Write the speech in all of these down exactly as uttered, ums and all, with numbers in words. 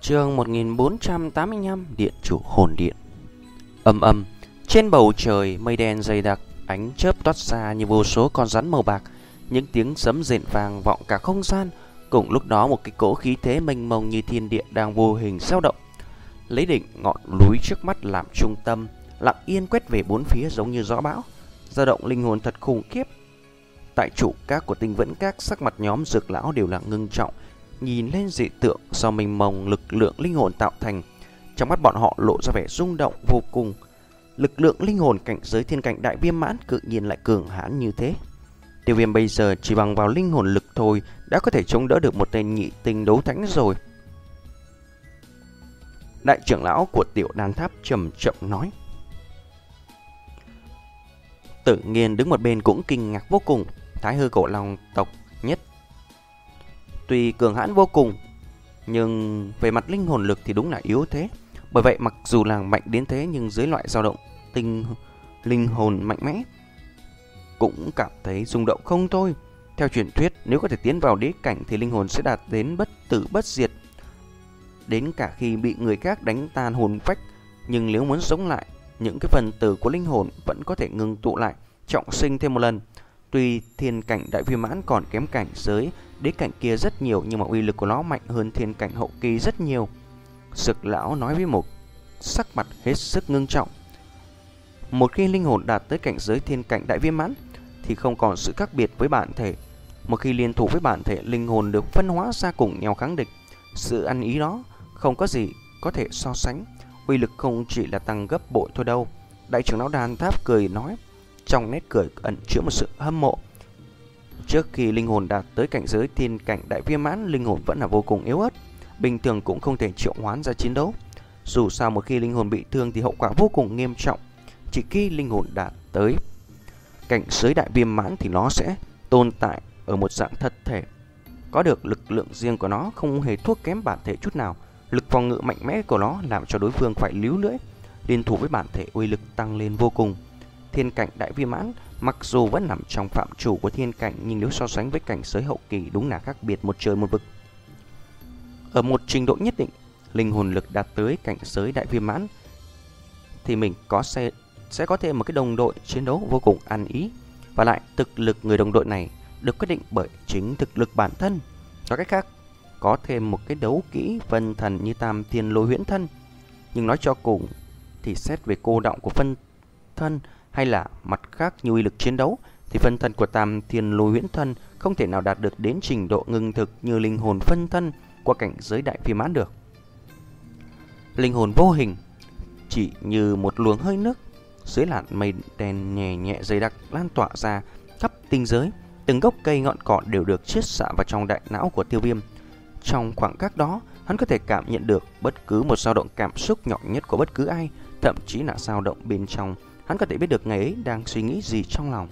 Chương một nghìn bốn trăm tám mươi lăm, Điện chủ hồn điện. Âm âm, trên bầu trời mây đen dày đặc, ánh chớp toát ra như vô số con rắn màu bạc, những tiếng sấm rền vang vọng cả không gian. Cùng lúc đó một cái cỗ khí thế mênh mông như thiên địa đang vô hình dao động, lấy đỉnh ngọn núi trước mắt làm trung tâm, lặng yên quét về bốn phía giống như gió bão, dao động linh hồn thật khủng khiếp. Tại chủ các của Tinh Vẫn Các, sắc mặt nhóm Dược lão đều là ngưng trọng, nhìn lên dị tượng do mênh mông lực lượng linh hồn tạo thành. Trong mắt bọn họ lộ ra vẻ rung động vô cùng. Lực lượng linh hồn cảnh giới thiên cảnh đại viêm mãn cự nhiên lại cường hãn như thế. Tiêu Viêm bây giờ chỉ bằng vào linh hồn lực thôi đã có thể chống đỡ được một tên nhị tinh đấu thánh rồi. Đại trưởng lão của Tiểu Đan Tháp trầm trọng nói. Tự nhiên đứng một bên cũng kinh ngạc vô cùng. Thái Hư Cổ Long tộc nhất tuy cường hãn vô cùng, nhưng về mặt linh hồn lực thì đúng là yếu thế. Bởi vậy mặc dù là mạnh đến thế, nhưng dưới loại dao động tinh linh hồn mạnh mẽ cũng cảm thấy rung động không thôi. Theo truyền thuyết, nếu có thể tiến vào đế cảnh thì linh hồn sẽ đạt đến bất tử bất diệt, đến cả khi bị người khác đánh tan hồn phách. Nhưng nếu muốn sống lại, những cái phần tử của linh hồn vẫn có thể ngừng tụ lại, trọng sinh thêm một lần. Tuy thiên cảnh đại viêm mãn còn kém cảnh giới đế cảnh kia rất nhiều, nhưng mà uy lực của nó mạnh hơn thiên cảnh hậu kỳ rất nhiều. Dược lão nói với một sắc mặt hết sức ngưng trọng. Một khi linh hồn đạt tới cảnh giới thiên cảnh đại viêm mãn thì không còn sự khác biệt với bản thể. Một khi liên thủ với bản thể, linh hồn được phân hóa ra cùng nhau kháng địch. Sự ăn ý đó không có gì có thể so sánh. Uy lực không chỉ là tăng gấp bội thôi đâu. Đại trưởng lão Đan Tháp cười nói, trong nét cười ẩn chứa một sự hâm mộ. Trước khi linh hồn đạt tới cảnh giới thiên cảnh đại viêm mãn, linh hồn vẫn là vô cùng yếu ớt, bình thường cũng không thể triệu hoán ra chiến đấu. Dù sao một khi linh hồn bị thương thì hậu quả vô cùng nghiêm trọng. Chỉ khi linh hồn đạt tới cảnh giới đại viêm mãn thì nó sẽ tồn tại ở một dạng thật thể, có được lực lượng riêng của nó, không hề thua kém bản thể chút nào. Lực phòng ngự mạnh mẽ của nó làm cho đối phương phải líu lưỡi. Liên thủ với bản thể, uy lực tăng lên vô cùng. Thiên cảnh đại viêm mãn mặc dù vẫn nằm trong phạm chủ của thiên cảnh, nhưng nếu so sánh với cảnh giới hậu kỳ đúng là khác biệt một trời một vực. Ở một trình độ nhất định, linh hồn lực đạt tới cảnh giới đại viêm mãn thì mình có sẽ, sẽ có thêm một cái đồng đội chiến đấu vô cùng ăn ý. Và lại thực lực người đồng đội này được quyết định bởi chính thực lực bản thân. Nói cách khác, có thêm một cái đấu kỹ phân thần như Tam Thiên Lôi Huyễn Thân. Nhưng nói cho cùng thì xét về cô động của phân thân hay là mặt khác như uy lực chiến đấu thì phân thân của Tam Thiên Lôi Huyễn Thân không thể nào đạt được đến trình độ ngưng thực như linh hồn phân thân qua cảnh giới đại viêm mãn được. Linh hồn vô hình chỉ như một luồng hơi nước dưới làn mây đen nhẹ nhẹ dày đặc lan tỏa ra khắp tinh giới. Từng gốc cây ngọn cỏ đều được chiết xạ vào trong đại não của Tiêu Viêm. Trong khoảng khắc đó, hắn có thể cảm nhận được bất cứ một dao động cảm xúc nhỏ nhất của bất cứ ai, thậm chí là dao động bên trong. Hắn có thể biết được ngày ấy đang suy nghĩ gì trong lòng.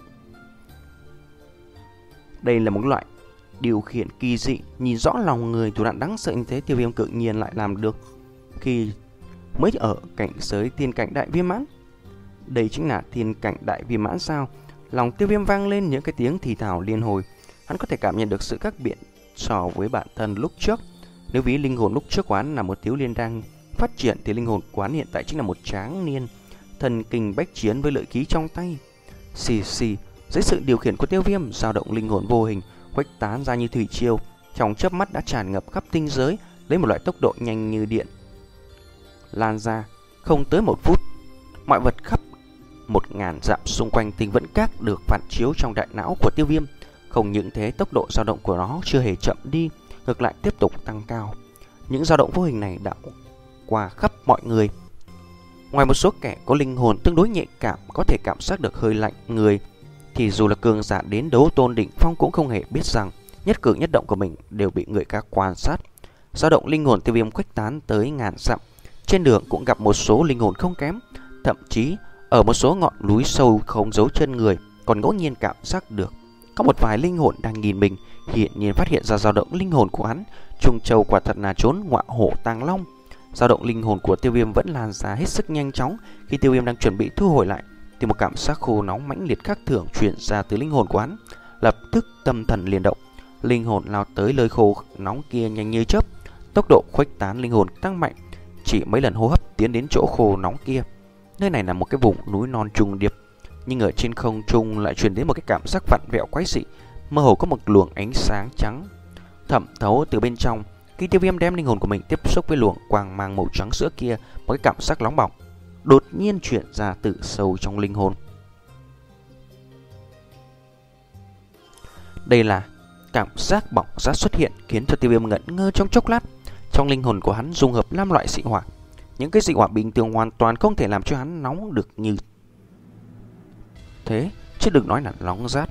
Đây là một loại điều khiển kỳ dị, nhìn rõ lòng người, thủ đoạn đáng sợ như thế Tiêu Viêm tự nhiên lại làm được khi mới ở cảnh giới thiên cảnh đại viêm mãn. Đây chính là thiên cảnh đại viêm mãn sao? Lòng Tiêu Viêm vang lên những cái tiếng thì thào liên hồi. Hắn có thể cảm nhận được sự khác biệt so với bản thân lúc trước. Nếu ví linh hồn lúc trước của hắn là một thiếu niên đang phát triển thì linh hồn của hắn hiện tại chính là một tráng niên thần kinh bách chiến với lợi khí trong tay. Xì xì, dưới sự điều khiển của Tiêu Viêm, dao động linh hồn vô hình khuếch tán ra như thủy triều, trong chớp mắt đã tràn ngập khắp tinh giới, lấy một loại tốc độ nhanh như điện lan ra. Không tới một phút, mọi vật khắp một ngàn dặm xung quanh Tinh Vẫn Các được phản chiếu trong đại não của Tiêu Viêm. Không những thế, tốc độ dao động của nó chưa hề chậm đi, ngược lại tiếp tục tăng cao. Những dao động vô hình này đã qua khắp mọi người. Ngoài một số kẻ có linh hồn tương đối nhạy cảm có thể cảm giác được hơi lạnh người, thì dù là cường giả đến đấu tôn đỉnh phong cũng không hề biết rằng nhất cử nhất động của mình đều bị người khác quan sát. Dao động linh hồn Tiêu Viêm khuếch tán tới ngàn dặm. Trên đường cũng gặp một số linh hồn không kém, thậm chí ở một số ngọn núi sâu không giấu chân người còn ngẫu nhiên cảm giác được có một vài linh hồn đang nhìn mình. Hiện nhiên phát hiện ra dao động linh hồn của hắn, Trung Châu quả thật là trốn ngọa hổ tàng long. Dao động linh hồn của Tiêu Viêm vẫn lan ra hết sức nhanh chóng. Khi Tiêu Viêm đang chuẩn bị thu hồi lại thì một cảm giác khô nóng mãnh liệt khác thường truyền ra từ linh hồn của hắn. Lập tức tâm thần liền động, linh hồn lao tới nơi khô nóng kia nhanh như chớp, tốc độ khuếch tán linh hồn tăng mạnh. Chỉ mấy lần hô hấp tiến đến chỗ khô nóng kia. Nơi này là một cái vùng núi non trùng điệp, nhưng ở trên không trung lại truyền đến một cái cảm giác vặn vẹo quái dị, mơ hồ có một luồng ánh sáng trắng thẩm thấu từ bên trong. Khi Tiêu Viêm đem linh hồn của mình tiếp xúc với luồng quang mang màu trắng sữa kia, một cái cảm giác nóng bỏng đột nhiên chuyển ra từ sâu trong linh hồn. Đây là cảm giác bỏng rát xuất hiện, khiến cho Tiêu Viêm ngẩn ngơ trong chốc lát. Trong linh hồn của hắn dung hợp năm loại dị hỏa. Những cái dị hỏa bình thường hoàn toàn không thể làm cho hắn nóng được như thế, chứ đừng nói là nóng rát.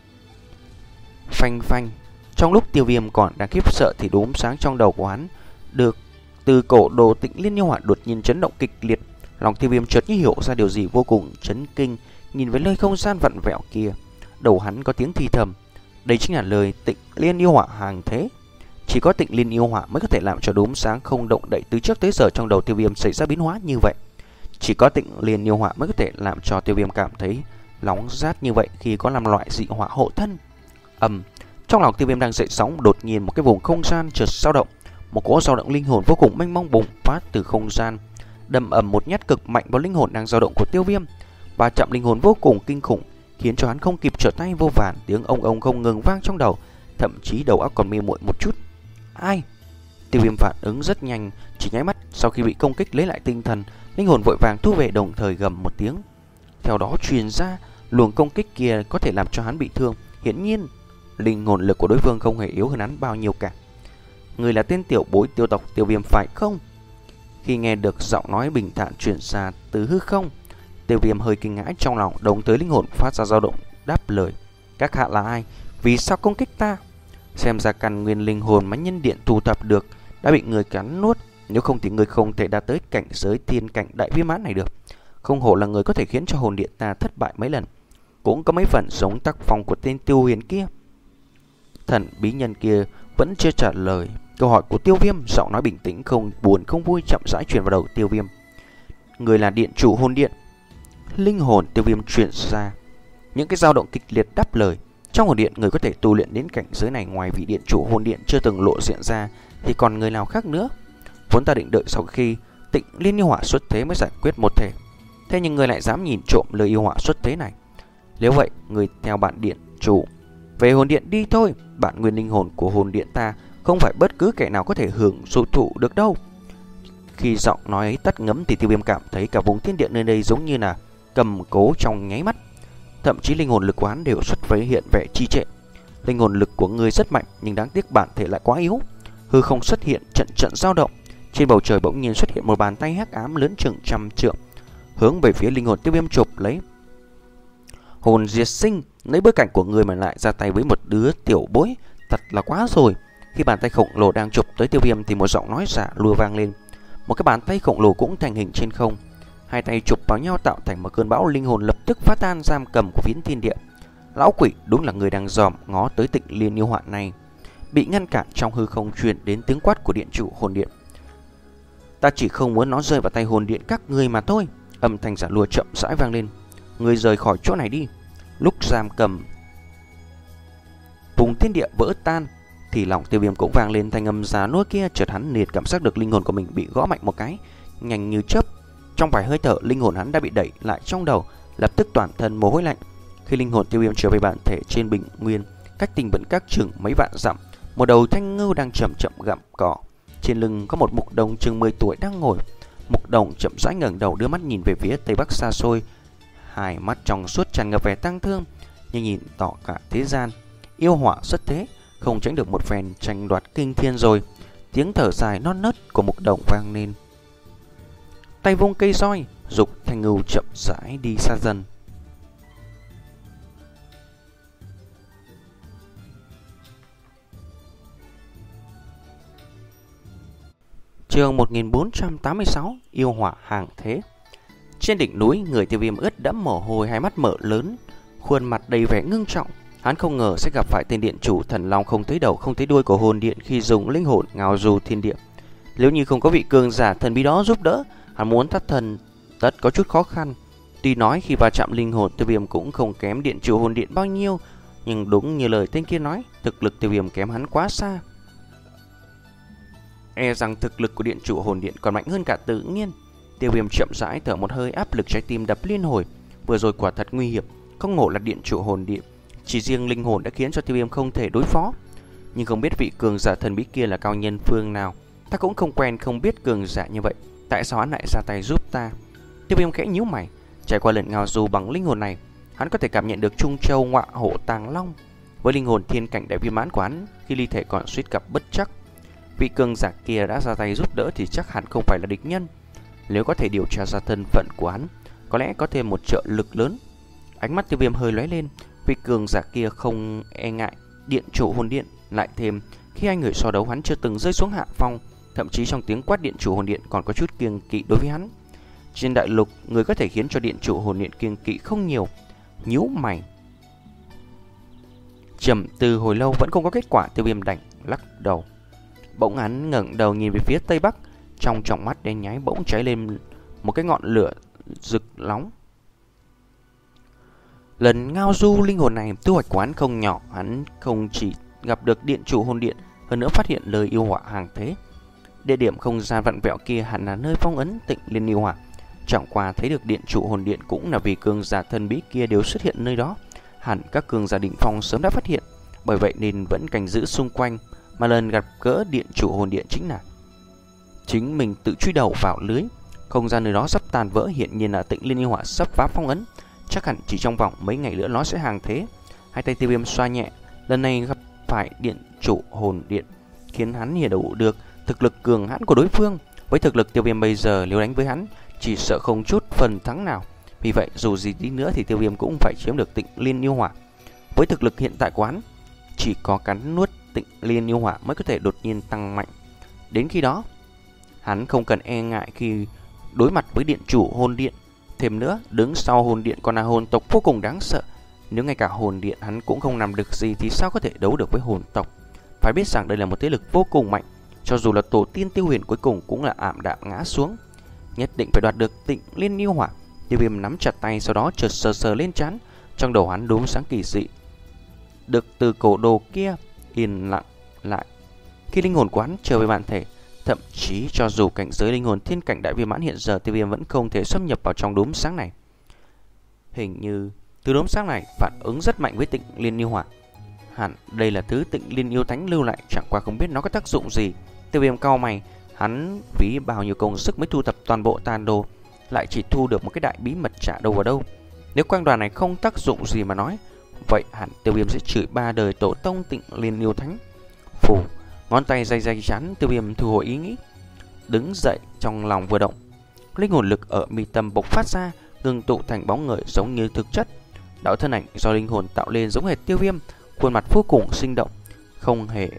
Phanh phanh. Trong lúc Tiêu Viêm còn đang khiếp sợ thì đốm sáng trong đầu của hắn được từ cổ đồ Tịnh Liên Yêu Hỏa đột nhiên chấn động kịch liệt. Lòng Tiêu Viêm chợt như hiểu ra điều gì vô cùng chấn kinh, nhìn với nơi không gian vặn vẹo kia. Đầu hắn có tiếng thì thầm, đây chính là lời Tịnh Liên Yêu Hỏa hàng thế. Chỉ có Tịnh Liên Yêu Hỏa mới có thể làm cho đốm sáng không động đậy từ trước tới giờ trong đầu Tiêu Viêm xảy ra biến hóa như vậy. Chỉ có Tịnh Liên Yêu Hỏa mới có thể làm cho Tiêu Viêm cảm thấy nóng rát như vậy khi có năm loại dị hỏa hộ thân. Ầm, trong lòng Tiêu Viêm đang dậy sóng, đột nhiên một cái vùng không gian chợt dao động, một cỗ dao động linh hồn vô cùng mênh mông bùng phát từ không gian, đâm ầm một nhát cực mạnh vào linh hồn đang dao động của Tiêu Viêm. Và chạm linh hồn vô cùng kinh khủng, khiến cho hắn không kịp trở tay, vô vàn tiếng ông ông không ngừng vang trong đầu, thậm chí đầu óc còn mê muội một chút. Ai? Tiêu Viêm phản ứng rất nhanh, chỉ nháy mắt sau khi bị công kích lấy lại tinh thần, linh hồn vội vàng thu về, đồng thời gầm một tiếng. Theo đó truyền ra luồng công kích kia có thể làm cho hắn bị thương. Hiển nhiên linh hồn lực của đối phương không hề yếu hơn hắn bao nhiêu cả. Người là tên tiểu bối Tiêu tộc Tiêu Viêm phải không? Khi nghe được giọng nói bình thản truyền ra từ hư không, Tiêu Viêm hơi kinh ngạc trong lòng, đồng thời linh hồn phát ra dao động đáp lời. Các hạ là ai? Vì sao công kích ta? Xem ra căn nguyên linh hồn mà nhân điện thu thập được đã bị người cắn nuốt, nếu không thì người không thể đạt tới cảnh giới thiên cảnh đại viên mãn này được. Không hổ là người có thể khiến cho hồn điện ta thất bại mấy lần, cũng có mấy phần giống tác phong của tên Tiêu Huyền kia. Thần bí nhân kia vẫn chưa trả lời câu hỏi của Tiêu Viêm, giọng nói bình tĩnh không buồn không vui chậm rãi truyền vào đầu Tiêu Viêm. Người là điện chủ hồn điện. Linh hồn Tiêu Viêm truyền ra những cái dao động kịch liệt đáp lời. Trong hồn điện, người có thể tu luyện đến cảnh giới này ngoài vị điện chủ hồn điện chưa từng lộ diện ra thì còn người nào khác nữa. Vốn ta định đợi sau khi Tịnh Liên Yêu Hỏa xuất thế mới giải quyết một thể, thế nhưng người lại dám nhìn trộm lời yêu hỏa xuất thế này. Nếu vậy, người theo bạn điện chủ về hồn điện đi thôi. Bản nguyên linh hồn của hồn điện ta không phải bất cứ kẻ nào có thể hưởng thụ thụ được đâu. Khi giọng nói ấy tắt ngấm thì Tiêu Viêm cảm thấy cả vùng thiên địa nơi đây giống như là cầm cố trong nháy mắt. Thậm chí linh hồn lực quán đều xuất với hiện vẻ trì trệ. Linh hồn lực của người rất mạnh, nhưng đáng tiếc bản thể lại quá yếu. Hư không xuất hiện trận trận dao động. Trên bầu trời bỗng nhiên xuất hiện một bàn tay hắc ám lớn chừng trăm trượng, hướng về phía linh hồn Tiêu Viêm chụp lấy. Hồn diệt sinh, lấy bối cảnh của người mà lại ra tay với một đứa tiểu bối, thật là quá rồi. Khi bàn tay khổng lồ đang chụp tới Tiêu Viêm thì một giọng nói giả lùa vang lên. Một cái bàn tay khổng lồ cũng thành hình trên không. Hai tay chụp vào nhau tạo thành một cơn bão linh hồn lập tức phá tan giam cầm của phiến thiên địa. Lão quỷ đúng là người đang dòm ngó tới Tịnh Liên Yêu Hỏa này. Bị ngăn cản trong hư không truyền đến tiếng quát của điện chủ hồn điện. Ta chỉ không muốn nó rơi vào tay hồn điện các ngươi mà thôi. Âm thanh giả lùa chậm rãi vang lên. Người rời khỏi chỗ này đi. Lúc giam cầm vùng thiên địa vỡ tan thì lòng Tiêu Viêm cũng vang lên thanh âm già nua kia. Chợt hắn liệt cảm giác được linh hồn của mình bị gõ mạnh một cái, nhanh như chớp. Trong vài hơi thở, linh hồn hắn đã bị đẩy lại trong đầu, lập tức toàn thân mồ hôi lạnh. Khi linh hồn Tiêu Viêm trở về bản thể trên bình nguyên, cách Tình Vận Các chừng mấy vạn dặm, một đầu thanh ngưu đang chậm chậm gặm cỏ. Trên lưng có một mục đồng chừng mười tuổi đang ngồi. Mục đồng chậm rãi ngẩng đầu đưa mắt nhìn về phía tây bắc xa xôi, hai mắt trong suốt tràn ngập vẻ tang thương, như nhìn tỏ cả thế gian. Yêu hỏa xuất thế, không tránh được một phen tranh đoạt kinh thiên rồi. Tiếng thở dài non nớt của mục đồng vang lên. Tay vung cây roi, dục thanh ngưu chậm rãi đi xa dần. Chương một nghìn bốn trăm tám mươi sáu, yêu hỏa hàng thế. Trên đỉnh núi, người Tiêu Viêm ướt đẫm mồ hôi, hai mắt mở lớn, khuôn mặt đầy vẻ ngưng trọng. Hắn không ngờ sẽ gặp phải tên điện chủ thần long không thấy đầu không thấy đuôi của hồn điện khi dùng linh hồn ngao du thiên địa. Nếu như không có vị cường giả thần bí đó giúp đỡ, hắn muốn thoát thân tất có chút khó khăn. Tuy nói khi va chạm linh hồn, Tiêu Viêm cũng không kém điện chủ hồn điện bao nhiêu, nhưng đúng như lời tên kia nói, thực lực Tiêu Viêm kém hắn quá xa. E rằng thực lực của điện chủ hồn điện còn mạnh hơn cả Tự Nhiên. Tiêu Viêm chậm rãi thở một hơi, áp lực trái tim đập liên hồi. Vừa rồi quả thật nguy hiểm, không ngộ là điện chủ hồn điện, chỉ riêng linh hồn đã khiến cho Tiêu Viêm không thể đối phó. Nhưng không biết vị cường giả thần bí kia là cao nhân phương nào, ta cũng không quen không biết cường giả như vậy, tại sao hắn lại ra tay giúp ta? Tiêu Viêm khẽ nhíu mày, trải qua lần ngao du bằng linh hồn này, hắn có thể cảm nhận được Trung Châu Ngọa Hổ Tàng Long. Với linh hồn thiên cảnh đại viên mãn của hắn, khi ly thể còn suýt gặp bất trắc. Vị cường giả kia đã ra tay giúp đỡ thì chắc hẳn không phải là địch nhân. Nếu có thể điều tra ra thân phận của hắn, có lẽ có thêm một trợ lực lớn. Ánh mắt Tiêu Viêm hơi lóe lên, vị cường giả kia không e ngại điện chủ hồn điện, lại thêm khi hai người so đấu hắn chưa từng rơi xuống hạ phong, thậm chí trong tiếng quát điện chủ hồn điện còn có chút kiêng kỵ đối với hắn. Trên đại lục, người có thể khiến cho điện chủ hồn điện kiêng kỵ không nhiều. Nhíu mày trầm tư hồi lâu vẫn không có kết quả, Tiêu Viêm đành lắc đầu. Bỗng hắn ngẩng đầu nhìn về phía tây bắc, trong tròng mắt đen nháy bỗng cháy lên một cái ngọn lửa rực nóng. Lần ngao du linh hồn này thu hoạch của hắn không nhỏ, hắn không chỉ gặp được điện chủ hồn điện, hơn nữa phát hiện lời yêu hỏa hàng thế. Địa điểm không gian vặn vẹo kia hẳn là nơi phong ấn Tịnh Liên yêu hỏa. Chẳng qua thấy được điện chủ hồn điện cũng là vì cường giả thần bí kia đều xuất hiện nơi đó, hẳn các cường giả đỉnh phong sớm đã phát hiện, bởi vậy nên vẫn canh giữ xung quanh. Mà lần gặp gỡ điện chủ hồn điện chính là chính mình tự truy đầu vào lưới. Không gian nơi đó sắp tàn vỡ, hiện nhiên là Tịnh Liên yêu hỏa sắp phá phong ấn, chắc hẳn chỉ trong vòng mấy ngày nữa nó sẽ hàng thế. Hai tay Tiêu Viêm xoa nhẹ, lần này gặp phải điện chủ hồn điện khiến hắn hiểu đủ được thực lực cường hãn của đối phương. Với thực lực Tiêu Viêm bây giờ, nếu đánh với hắn chỉ sợ không chút phần thắng nào. Vì vậy dù gì đi nữa thì Tiêu Viêm cũng phải chiếm được Tịnh Liên yêu hỏa. Với thực lực hiện tại của hắn, chỉ có cắn nuốt Tịnh Liên yêu hỏa mới có thể đột nhiên tăng mạnh. Đến khi đó, hắn không cần e ngại khi đối mặt với điện chủ hồn điện. Thêm nữa, đứng sau hồn điện còn là hồn tộc vô cùng đáng sợ. Nếu ngay cả hồn điện hắn cũng không làm được gì thì sao có thể đấu được với hồn tộc? Phải biết rằng đây là một thế lực vô cùng mạnh, cho dù là tổ tiên Tiêu Huyền cuối cùng cũng là ảm đạm ngã xuống. Nhất định phải đoạt được Tịnh Liên yêu hỏa. Tiêu Viêm nắm chặt tay, sau đó chợt sờ sờ lên trán, trong đầu hắn đốm sáng kỳ dị. Được từ cổ đồ kia yên lặng lại. Khi linh hồn của hắn trở về bản thể, thậm chí cho dù cảnh giới linh hồn thiên cảnh đại viên mãn hiện giờ, Tiêu Viêm vẫn không thể xâm nhập vào trong đốm sáng này. Hình như từ đốm sáng này phản ứng rất mạnh với Tịnh Liên yêu hỏa. Hẳn đây là thứ Tịnh Liên yêu thánh lưu lại, chẳng qua không biết nó có tác dụng gì. Tiêu Viêm cau mày, hắn phí bao nhiêu công sức mới thu thập toàn bộ tàn đồ, lại chỉ thu được một cái đại bí mật chả đâu vào đâu. Nếu quang đoàn này không tác dụng gì mà nói, vậy hẳn Tiêu Viêm sẽ chửi ba đời tổ tông Tịnh Liên yêu thánh. Phù, ngón tay day day chán, Tiêu Viêm thu hồi ý nghĩ, đứng dậy, trong lòng vừa động, linh hồn lực ở mi tâm bộc phát ra, ngưng tụ thành bóng người giống như thực chất. Đạo thân ảnh do linh hồn tạo lên giống hệt Tiêu Viêm, khuôn mặt vô cùng sinh động, không hề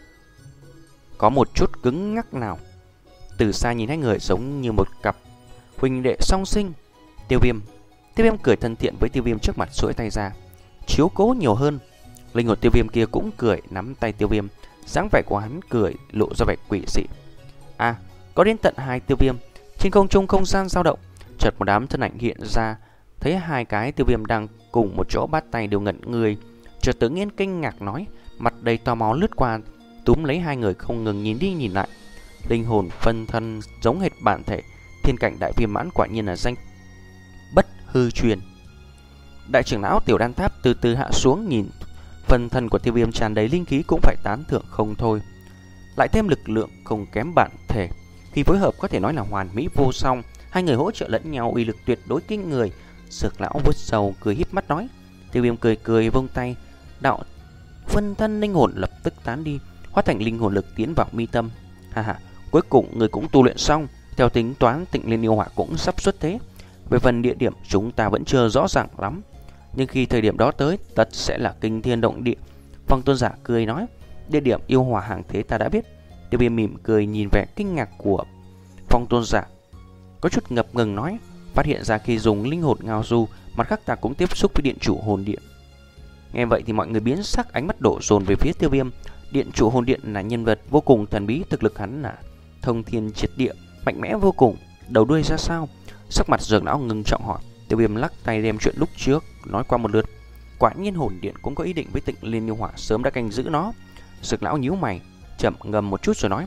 có một chút cứng ngắc nào. Từ xa nhìn hai người giống như một cặp huynh đệ song sinh. Tiêu Viêm, Tiêu Viêm cười thân thiện với Tiêu Viêm trước mặt, duỗi tay ra chiếu cố nhiều hơn. Linh hồn Tiêu Viêm kia cũng cười, nắm tay Tiêu Viêm, dáng vẻ của hắn cười lộ ra vẻ quỷ dị. À, có đến tận hai Tiêu Viêm. Trên không trung không gian dao động, chợt một đám thân ảnh hiện ra, thấy hai cái Tiêu Viêm đang cùng một chỗ bắt tay đều ngẩn người. Chợt Tự Nhiên kinh ngạc nói, mặt đầy tò mò lướt qua, túm lấy hai người không ngừng nhìn đi nhìn lại. Linh hồn phân thân giống hệt bản thể, thiên cảnh đại viên mãn quả nhiên là danh bất hư truyền. Đại trưởng lão Tiểu Đan Tháp từ từ hạ xuống, nhìn phân thân của Tiêu Viêm tràn đầy linh khí cũng phải tán thưởng không thôi. Lại thêm lực lượng không kém bản thể, khi phối hợp có thể nói là hoàn mỹ vô song. Hai người hỗ trợ lẫn nhau, uy lực tuyệt đối kinh người. Dược lão vuốt sầu cười híp mắt nói. Tiêu Viêm cười cười vung tay, đạo phân thân linh hồn lập tức tán đi, hóa thành linh hồn lực tiến vào mi tâm. Ha ha, cuối cùng người cũng tu luyện xong. Theo tính toán Tịnh Liên yêu hỏa cũng sắp xuất thế. Về phần địa điểm chúng ta vẫn chưa rõ ràng lắm, nhưng khi thời điểm đó tới, tất sẽ là kinh thiên động địa. Phong Tôn giả cười nói, địa điểm yêu hỏa hàng thế ta đã biết. Tiêu Viêm mỉm cười nhìn vẻ kinh ngạc của Phong Tôn giả, có chút ngập ngừng nói, phát hiện ra khi dùng linh hồn ngao du, mặt khác ta cũng tiếp xúc với điện chủ hồn điện. Nghe vậy thì mọi người biến sắc, ánh mắt đổ dồn về phía Tiêu Viêm. Điện chủ hồn điện là nhân vật vô cùng thần bí, thực lực hắn là thông thiên triệt địa, mạnh mẽ vô cùng, đầu đuôi ra sao? Sắc mặt Dược lão ngưng trọng hỏi. Tiêu Viêm lắc tay đem chuyện lúc trước nói qua một lượt. Quả nhiên hồn điện cũng có ý định với Tịnh Liên yêu hỏa, sớm đã canh giữ nó. Dược lão nhíu mày, chậm ngầm một chút rồi nói,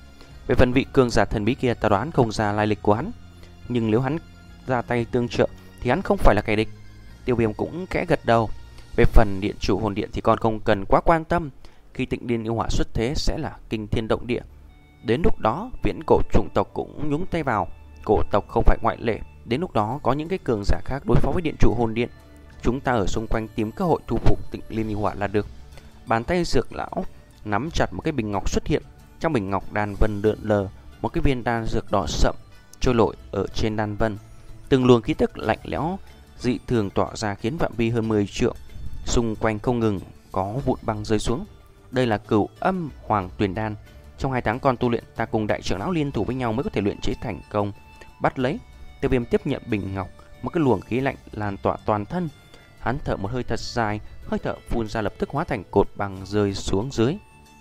Về phần vị cường giả thần bí kia, ta đoán không ra lai lịch của hắn, nhưng nếu hắn ra tay tương trợ thì hắn không phải là kẻ địch. Tiêu Viêm cũng khẽ gật đầu. Về phần điện chủ hồn điện thì con không cần quá quan tâm. Khi Tịnh Liên yêu hỏa xuất thế sẽ là kinh thiên động địa. Đến lúc đó viễn cổ chủng tộc cũng nhúng tay vào, cổ tộc không phải ngoại lệ. Đến lúc đó có những cái cường giả khác đối phó với điện chủ hồn điện, chúng ta ở xung quanh tìm cơ hội thu phục Tịnh Liên yêu hỏa là được. Bàn tay dược lão nắm chặt một cái bình ngọc xuất hiện. Trong bình ngọc đan vân lượn lờ một cái viên đan dược đỏ sậm trôi nổi ở trên đan vân. Từng luồng khí tức lạnh lẽo dị thường tỏa ra khiến phạm vi hơn mười trượng xung quanh không ngừng có vụn băng rơi xuống. Đây là Cửu Âm Hoàng Tuyền Đan. Trong hai tháng con tu luyện, ta cùng đại trưởng lão liên thủ với nhau mới có thể luyện chế thành công. Bắt lấy. Tiêu Viêm tiếp nhận bình ngọc, một cái luồng khí lạnh lan tỏa toàn thân. Hắn thở một hơi thật dài, hơi thở phun ra lập tức hóa thành cột băng rơi xuống dưới.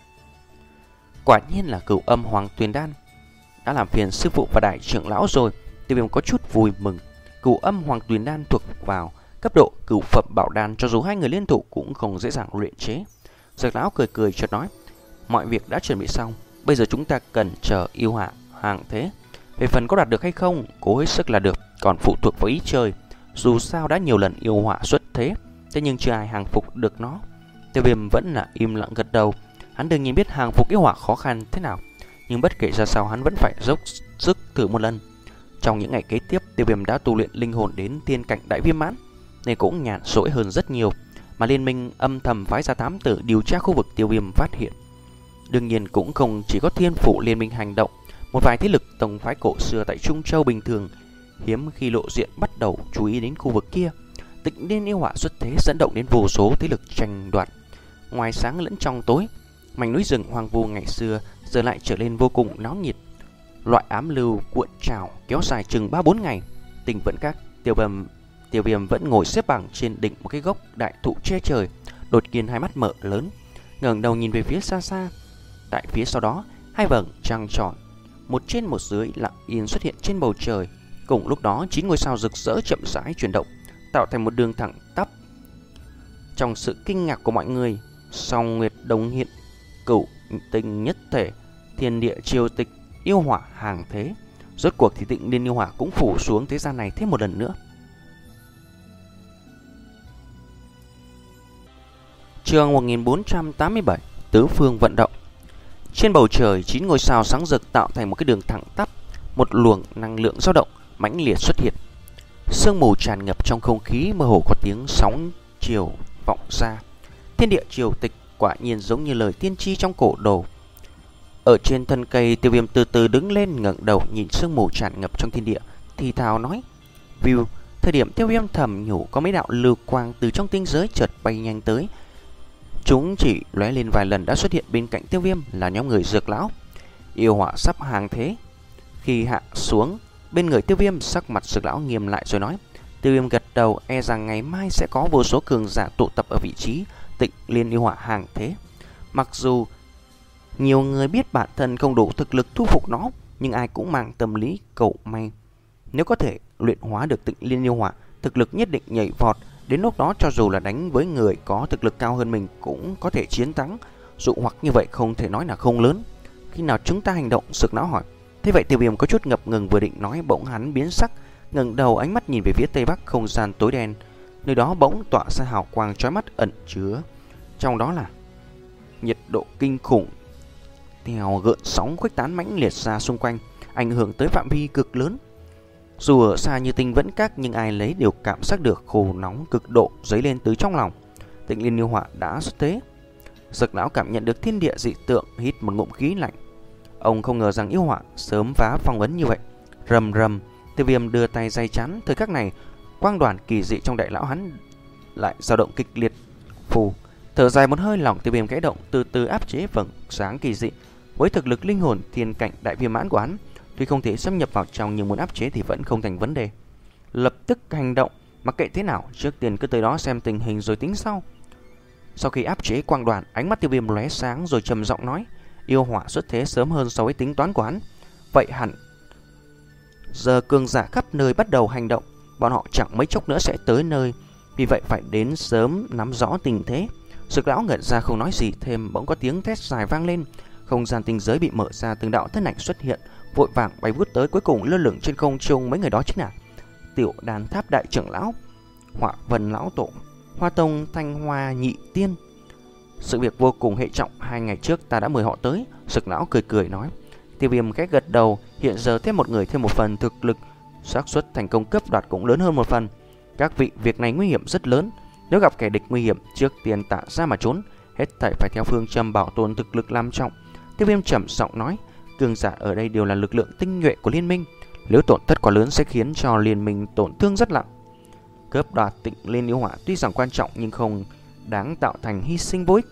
Quả nhiên là Cửu Âm Hoàng Tuyền Đan. Đã làm phiền sư phụ và đại trưởng lão rồi. Tiêu Viêm có chút vui mừng. Cửu Âm Hoàng Tuyền Đan thuộc vào cấp độ cửu phẩm bảo đan, cho dù hai người liên thủ cũng không dễ dàng luyện chế. Dược lão cười cười chợt nói: mọi việc đã chuẩn bị xong, bây giờ chúng ta cần chờ yêu hỏa hàng thế. Về phần có đạt được hay không, cố hết sức là được, còn phụ thuộc vào ý trời. Dù sao đã nhiều lần yêu hỏa xuất thế, thế nhưng chưa ai hàng phục được nó. Tiêu Viêm vẫn là im lặng gật đầu. Hắn đương nhiên biết hàng phục yêu hỏa khó khăn thế nào, nhưng bất kể ra sao hắn vẫn phải dốc sức thử một lần. Trong những ngày kế tiếp, Tiêu Viêm đã tu luyện linh hồn đến tiên cảnh đại viên mãn, nên cũng nhàn rỗi hơn rất nhiều. Mà liên minh âm thầm phái ra thám tử điều tra khu vực Tiêu Viêm phát hiện. Đương nhiên cũng không chỉ có Thiên Phủ liên minh hành động. Một vài thế lực tông phái cổ xưa tại Trung Châu bình thường hiếm khi lộ diện bắt đầu chú ý đến khu vực kia. Tịnh Liên yêu hỏa xuất thế dẫn động đến vô số thế lực tranh đoạt. Ngoài sáng lẫn trong tối, mảnh núi rừng hoang vu ngày xưa giờ lại trở nên vô cùng náo nhiệt. Loại ám lưu cuộn trào kéo dài chừng ba bốn ngày. Tình vẫn các Tiêu Viêm Tiêu Viêm vẫn ngồi xếp bằng trên đỉnh một cái gốc đại thụ che trời, đột nhiên hai mắt mở lớn, ngẩng đầu nhìn về phía xa xa. Tại phía sau đó, hai vầng trăng tròn, một trên một dưới lặng yên xuất hiện trên bầu trời. Cùng lúc đó, chín ngôi sao rực rỡ chậm rãi chuyển động, tạo thành một đường thẳng tắp. Trong sự kinh ngạc của mọi người, song nguyệt đồng hiện, cửu tinh nhất thể, thiên địa triều tịch, yêu hỏa hàng thế. Rốt cuộc thì Tịnh Liên yêu hỏa cũng phủ xuống thế gian này thêm một lần nữa. Chương một nghìn bốn trăm tám mươi bảy, Tứ Phương vận động. Trên bầu trời, chín ngôi sao sáng rực tạo thành một cái đường thẳng tắp. Một luồng năng lượng dao động mãnh liệt xuất hiện. Sương mù tràn ngập trong không khí, mơ hồ có tiếng sóng chiều vọng ra. Thiên địa triều tịch quả nhiên giống như lời tiên tri trong cổ đồ. Ở trên thân cây, Tiêu Viêm từ từ đứng lên, ngẩng đầu nhìn sương mù tràn ngập trong thiên địa, thì thào nói: "View." Thời điểm Tiêu Viêm thầm nhủ, có mấy đạo lưu quang từ trong tinh giới chợt bay nhanh tới. Chúng chỉ lóe lên vài lần đã xuất hiện bên cạnh Tiêu Viêm, là nhóm người Dược lão. Yêu hỏa sắp hàng thế. Khi hạ xuống bên người Tiêu Viêm, sắc mặt Dược lão nghiêm lại rồi nói: Tiêu Viêm gật đầu, e rằng ngày mai sẽ có vô số cường giả tụ tập ở vị trí Tịnh Liên yêu hỏa hàng thế. Mặc dù nhiều người biết bản thân không đủ thực lực thu phục nó, nhưng ai cũng mang tâm lý cầu may. Nếu có thể luyện hóa được Tịnh Liên yêu hỏa, thực lực nhất định nhảy vọt. Đến lúc đó cho dù là đánh với người có thực lực cao hơn mình cũng có thể chiến thắng. Dụ hoặc như vậy không thể nói là không lớn. Khi nào chúng ta hành động? Dược lão hỏi. Thế vậy Tiêu Viêm có chút ngập ngừng, vừa định nói bỗng hắn biến sắc, ngẩng đầu ánh mắt nhìn về phía tây bắc không gian tối đen. Nơi đó bỗng tỏa ra hào quang chói mắt ẩn chứa trong đó là nhiệt độ kinh khủng, theo gợn sóng khuếch tán mãnh liệt ra xung quanh, ảnh hưởng tới phạm vi cực lớn. Dù ở xa như tinh vẫn các, nhưng ai lấy đều cảm giác được khô nóng cực độ dấy lên từ trong lòng. Tịnh Liên yêu hỏa đã xuất thế. Dược lão cảm nhận được thiên địa dị tượng, hít một ngụm khí lạnh. Ông không ngờ rằng yêu hỏa sớm phá phong ấn như vậy. Rầm rầm, Tiêu Viêm đưa tay day chắn. Thời khắc này, quang đoàn kỳ dị trong đại lão hắn lại dao động kịch liệt. Phù, thở dài một hơi, lòng Tiêu Viêm khẽ động, từ từ áp chế vầng sáng kỳ dị. Với thực lực linh hồn thiên cảnh đại viên mãn của hắn, tuy không thể xâm nhập vào trong nhưng muốn áp chế thì vẫn không thành vấn đề. Lập tức hành động, mặc kệ thế nào, trước tiên cứ tới đó xem tình hình rồi tính sau. Sau khi áp chế quang đoàn, ánh mắt Tiêu Viêm lóe sáng rồi trầm giọng nói: yêu hỏa xuất thế sớm hơn so với tính toán của hắn. Vậy hẳn giờ cường giả khắp nơi bắt đầu hành động, bọn họ chẳng mấy chốc nữa sẽ tới nơi, vì vậy phải đến sớm nắm rõ tình thế. Dược lão ngẩn ra không nói gì thêm, bỗng có tiếng thét dài vang lên. Không gian tinh giới bị mở ra, từng đạo thân ảnh xuất hiện, vội vàng bay vút tới, cuối cùng lơ lửng trên không trung. Mấy người đó chính là Tiểu Đàn Tháp đại trưởng lão, Họa Vân lão tổ, Hoa Tông Thanh Hoa nhị tiên. Sự việc vô cùng hệ trọng, hai ngày trước ta đã mời họ tới. Sực lão cười cười nói. Tiêu Viêm khẽ gật đầu, hiện giờ thêm một người thêm một phần thực lực, xác suất thành công cướp đoạt cũng lớn hơn một phần. Các vị, việc này nguy hiểm rất lớn, nếu gặp kẻ địch nguy hiểm, trước tiên tạ ra mà trốn, hết thảy phải theo phương châm bảo tồn thực lực làm trọng. Tiêu Viêm trầm giọng nói, cường giả ở đây đều là lực lượng tinh nhuệ của liên minh, nếu tổn thất quá lớn sẽ khiến cho liên minh tổn thương rất nặng. Cướp đoạt Tịnh Liên Yêu Hỏa tuy rằng quan trọng nhưng không đáng tạo thành hy sinh vô ích.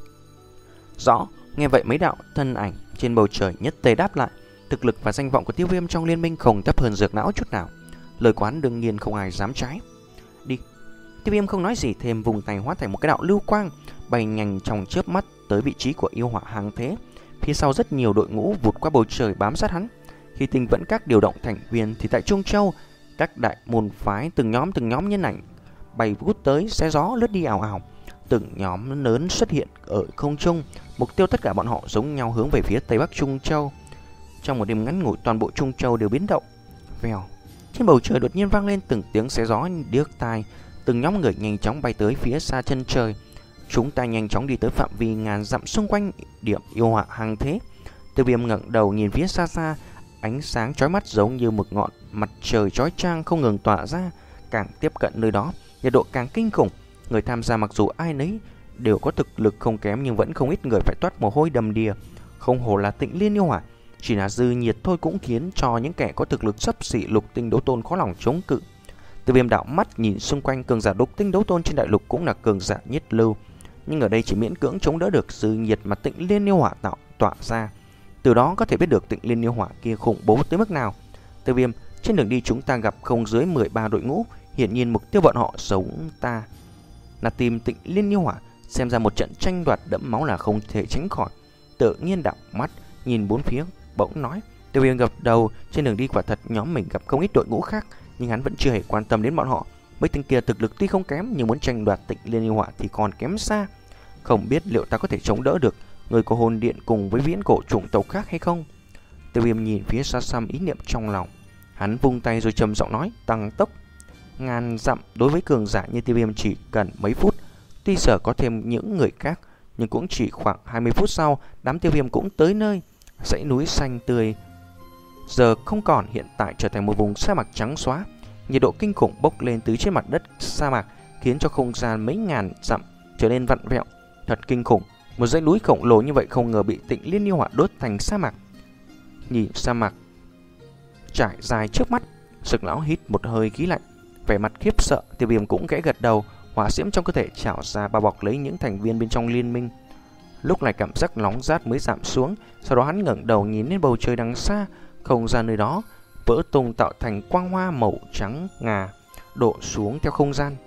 Rõ. Nghe vậy mấy đạo thân ảnh trên bầu trời nhất tề đáp lại. Thực lực và danh vọng của Tiêu Viêm trong liên minh không thấp hơn Dược Lão chút nào, lời quán đương nhiên không ai dám trái. Đi. Tiêu Viêm không nói gì thêm, vùng tay hóa thành một cái đạo lưu quang, bay nhanh trong chớp mắt tới vị trí của yêu hỏa hàng thế. Phía sau rất nhiều đội ngũ vụt qua bầu trời bám sát hắn. Khi Tinh Vẫn Các điều động thành viên thì tại Trung Châu, các đại môn phái từng nhóm từng nhóm nhân ảnh bay vút tới, xé gió lướt đi ảo ảo. Từng nhóm lớn xuất hiện ở không trung, mục tiêu tất cả bọn họ giống nhau hướng về phía tây bắc Trung Châu. Trong một đêm ngắn ngủi, toàn bộ Trung Châu đều biến động. Vèo, trên bầu trời đột nhiên vang lên từng tiếng xé gió điếc tai. Từng nhóm người nhanh chóng bay tới phía xa chân trời. Chúng ta nhanh chóng đi tới phạm vi ngàn dặm xung quanh điểm yêu hỏa hàng thế. Tiêu Viêm ngẩng đầu nhìn phía xa xa, ánh sáng chói mắt giống như một ngọn mặt trời chói chang không ngừng tỏa ra. Càng tiếp cận nơi đó, nhiệt độ càng kinh khủng. Người tham gia mặc dù ai nấy đều có thực lực không kém, nhưng vẫn không ít người phải toát mồ hôi đầm đìa. Không hổ là Tịnh Liên Yêu Hỏa, chỉ là dư nhiệt thôi cũng khiến cho những kẻ có thực lực xấp xỉ lục tinh đấu tôn khó lòng chống cự. Tiêu Viêm đảo mắt nhìn xung quanh, cường giả lục tinh đấu tôn trên đại lục cũng là cường giả nhất lưu, nhưng ở đây chỉ miễn cưỡng chống đỡ được dư nhiệt mà Tịnh Liên Yêu Hỏa tạo tỏa ra. Từ đó có thể biết được Tịnh Liên Yêu Hỏa kia khủng bố tới mức nào. Tiêu Viêm, trên đường đi chúng ta gặp không dưới mười ba đội ngũ, hiển nhiên mục tiêu bọn họ giống ta là tìm Tịnh Liên Yêu Hỏa, xem ra một trận tranh đoạt đẫm máu là không thể tránh khỏi. Tự nhiên đảo mắt nhìn bốn phía, bỗng nói. Tiêu Viêm gật đầu, trên đường đi quả thật nhóm mình gặp không ít đội ngũ khác, nhưng hắn vẫn chưa hề quan tâm đến bọn họ. Mấy tên kia thực lực tuy không kém, nhưng muốn tranh đoạt Tịnh Liên Yêu Hỏa thì còn kém xa. Không biết liệu ta có thể chống đỡ được người của hồn điện cùng với viễn cổ chủng tộc khác hay không. Tiêu Viêm nhìn phía xa xăm, ý niệm trong lòng. Hắn vung tay rồi trầm giọng nói, tăng tốc. Ngàn dặm đối với cường giả như Tiêu Viêm chỉ cần mấy phút. Tuy sở có thêm những người khác, nhưng cũng chỉ khoảng hai mươi phút sau, đám Tiêu Viêm cũng tới nơi. Dãy núi xanh tươi giờ không còn, hiện tại trở thành một vùng sa mạc trắng xóa. Nhiệt độ kinh khủng bốc lên từ trên mặt đất sa mạc, khiến cho không gian mấy ngàn dặm trở nên vặn vẹo. Thật kinh khủng, một dãy núi khổng lồ như vậy không ngờ bị Tịnh Liên Yêu Hỏa đốt thành sa mạc. Nhìn sa mạc trải dài trước mắt, Sực Lão hít một hơi khí lạnh, vẻ mặt khiếp sợ. Tiêu Viêm cũng khẽ gật đầu, hỏa diễm trong cơ thể trào ra bao bọc lấy những thành viên bên trong liên minh. Lúc này cảm giác nóng rát mới giảm xuống, sau đó hắn ngẩng đầu nhìn lên bầu trời đằng xa. Không gian nơi đó vỡ tung tạo thành quang hoa màu trắng ngà đổ xuống theo không gian.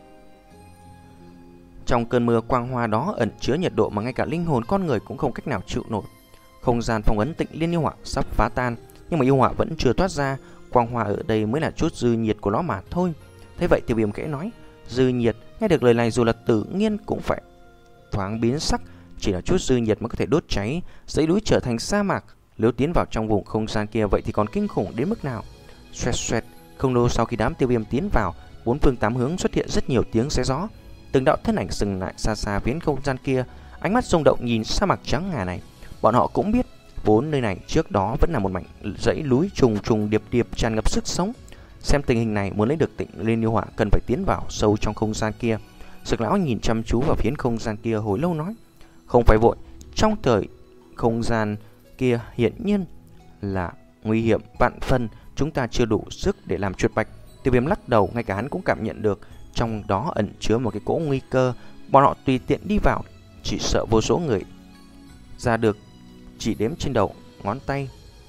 Trong cơn mưa quang hoa đó ẩn chứa nhiệt độ mà ngay cả linh hồn con người cũng không cách nào chịu nổi. Không gian phong ấn Tịnh Liên Yêu Hỏa sắp phá tan, nhưng mà yêu hỏa vẫn chưa toát ra. Quang hoa ở đây mới là chút dư nhiệt của nó mà thôi. Thế vậy Tiêu Viêm khẽ nói, dư nhiệt. Nghe được lời này dù là tự nhiên cũng phải thoáng biến sắc. Chỉ là chút dư nhiệt mới có thể đốt cháy dãy núi trở thành sa mạc. Nếu tiến vào trong vùng không gian kia vậy thì còn kinh khủng đến mức nào. Xoẹt xoẹt. Không lâu sau khi đám Tiêu Viêm tiến vào, bốn phương tám hướng xuất hiện rất nhiều tiếng xé gió. Từng đạo thân ảnh dừng lại xa xa phía không gian kia, ánh mắt rung động nhìn sa mạc trắng ngà này. Bọn họ cũng biết vốn nơi này trước đó vẫn là một mảnh dãy núi trùng trùng điệp điệp tràn ngập sức sống. Xem tình hình này, muốn lấy được Tịnh Liên Yêu Hỏa cần phải tiến vào sâu trong không gian kia. Sực Lão nhìn chăm chú vào phía không gian kia hồi lâu nói, không phải vội, trong thời không gian kia hiển nhiên là nguy hiểm vạn phân, chúng ta chưa đủ sức để làm chuột bạch. Tiêu Viêm lắc đầu, ngay cả hắn cũng cảm nhận được trong đó ẩn chứa một cái cỗ nguy cơ. Bọn họ tùy tiện đi vào, chỉ sợ vô số người ra được chỉ đếm trên đầu ngón tay.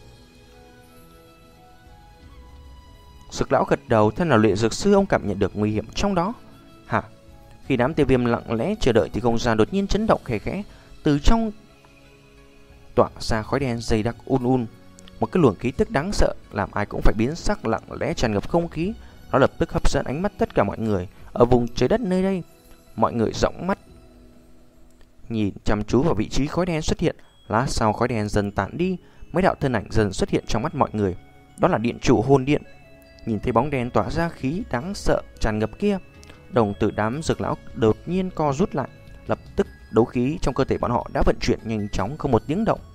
Sực Lão gật đầu, thân là luyện dược sư, ông cảm nhận được nguy hiểm trong đó. Hả? Khi đám Tiêu Viêm lặng lẽ chờ đợi thì không gian đột nhiên chấn động khẽ khẽ, từ trong tỏa ra khói đen dày đặc un un. Một cái luồng khí tức đáng sợ làm ai cũng phải biến sắc, lặng lẽ tràn ngập không khí. Nó lập tức hấp dẫn ánh mắt tất cả mọi người ở vùng trời đất nơi đây. Mọi người dõng mắt nhìn chăm chú vào vị trí khói đen xuất hiện, Lát sau khói đen dần tản đi, mấy đạo thân ảnh dần xuất hiện trong mắt mọi người. Đó là điện chủ hồn điện. Nhìn thấy bóng đen tỏa ra khí đáng sợ tràn ngập kia, đồng tử đám dược lão đột nhiên co rút lại. Lập tức đấu khí trong cơ thể bọn họ đã vận chuyển nhanh chóng, không một tiếng động.